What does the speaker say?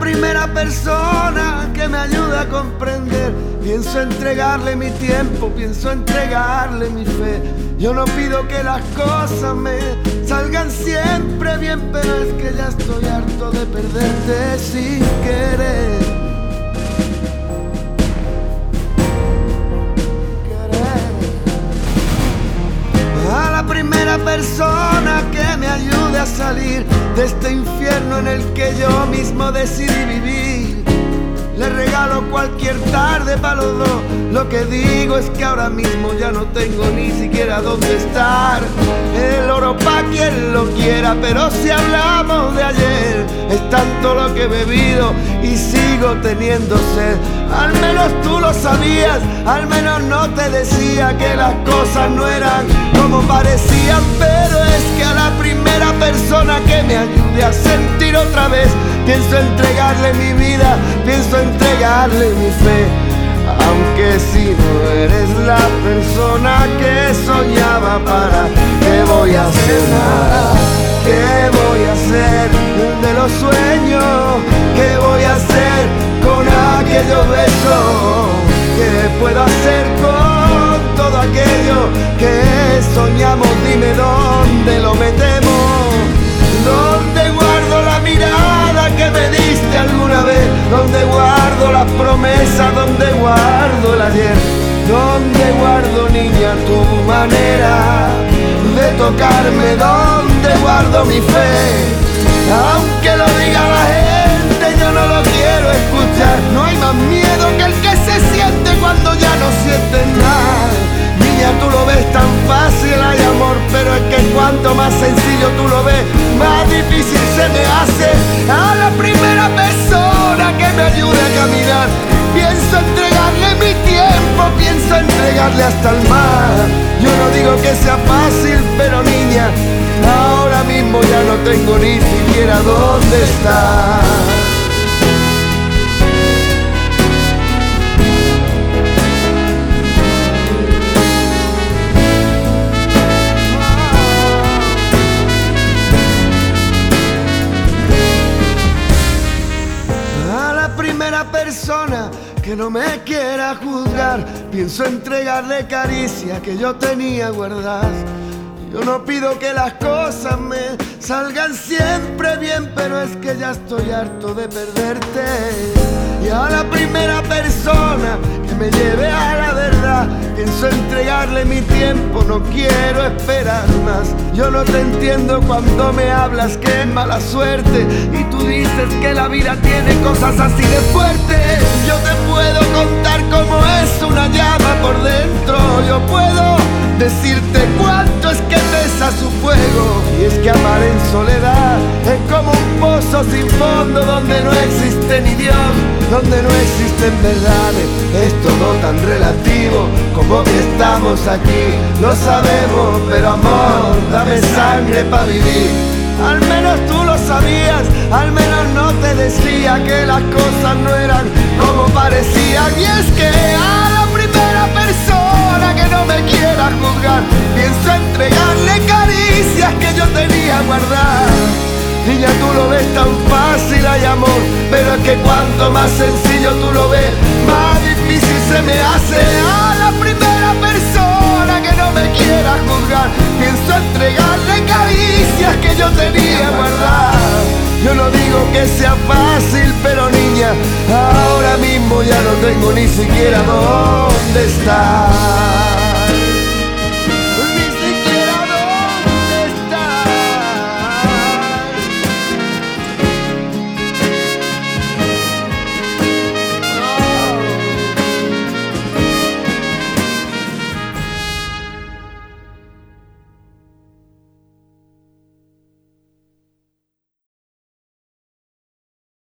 primera persona que me ayuda a comprender. Pienso entregarle mi tiempo, pienso entregarle mi fe. Yo no pido que las cosas me salgan siempre bien, pero es que ya estoy harto de perderte sin querer. A la primera persona que me ayude a salir de este infierno en el que yo mismo decidí vivir, le regalo cualquier tarde para los dos. Lo que digo es que ahora mismo ya no tengo ni siquiera dónde estar. El oro pa' quien lo quiera, pero si hablamos de ayer, es tanto lo que he bebido y sigo teniendo sed. Al menos tú lo sabías, al menos no te decía que las cosas no eran como parecían. Pero es que a la primera persona que me ayude a sentir otra vez, pienso entregarle mi vida, pienso entregarle mi fe. Aunque si no eres la persona que soñaba, ¿para qué voy a hacer nada? ¿Qué voy a hacer de los sueños? ¿Qué voy a hacer con aquellos besos? ¿Qué puedo hacer con todo aquello que soñamos? Dime dónde lo metemos. ¿Dónde guardo la mirada que me diste alguna vez? ¿Dónde guardo las promesas? ¿Dónde guardo el ayer? ¿Dónde guardo, niña, tu manera de tocarme? ¿Dónde guardo mi fe? Aunque lo diga la gente, yo no lo quiero escuchar. No hay más miedo que el que se siente cuando ya no sientes nada. Niña, tú lo ves tan fácil, hay amor, pero es que cuanto más sencillo tú lo ves, más difícil se me hace. A la primera persona que me ayude a caminar, pienso entregarle mi tiempo, pienso entregarle hasta el mar. Yo no digo que sea fácil, pero niña, ahora mismo ya no tengo ni siquiera dónde estar. Persona que no me quiera juzgar, pienso entregarle caricias que yo tenía guardadas. Yo no pido que las cosas me salgan siempre bien, pero es que ya estoy harto de perderte. Y a la primera persona que me lleve a la verdad, pienso entregarle mi tiempo, no quiero esperar más. Yo no te entiendo cuando me hablas que es mala suerte y tú dices que la vida tiene cosas así de fuertes. Yo te puedo contar cómo es una llama por dentro, yo puedo decirte cuánto es que pesa su fuego. Y es que amar en soledad es como un pozo sin fondo donde no existe ni Dios, donde no existen verdades. Es todo tan relativo como que estamos aquí. Lo sabemos, pero amor, dame sangre para vivir. Al menos tú lo sabías, al menos no te decía que las cosas no eran como parecían. Y es que a la primera persona que no me quiera juzgar, pienso entregarle caricias que yo tenía guardadas. Niña, tú lo ves tan fácil, hay amor, pero es que cuanto más sencillo tú lo ves, más difícil se me hace. A la primera persona que no me quiera juzgar, pienso entregarle caricias que yo tenía guardadas. Yo no digo que sea fácil, pero niña, ahora mismo ya no tengo ni siquiera dónde estar.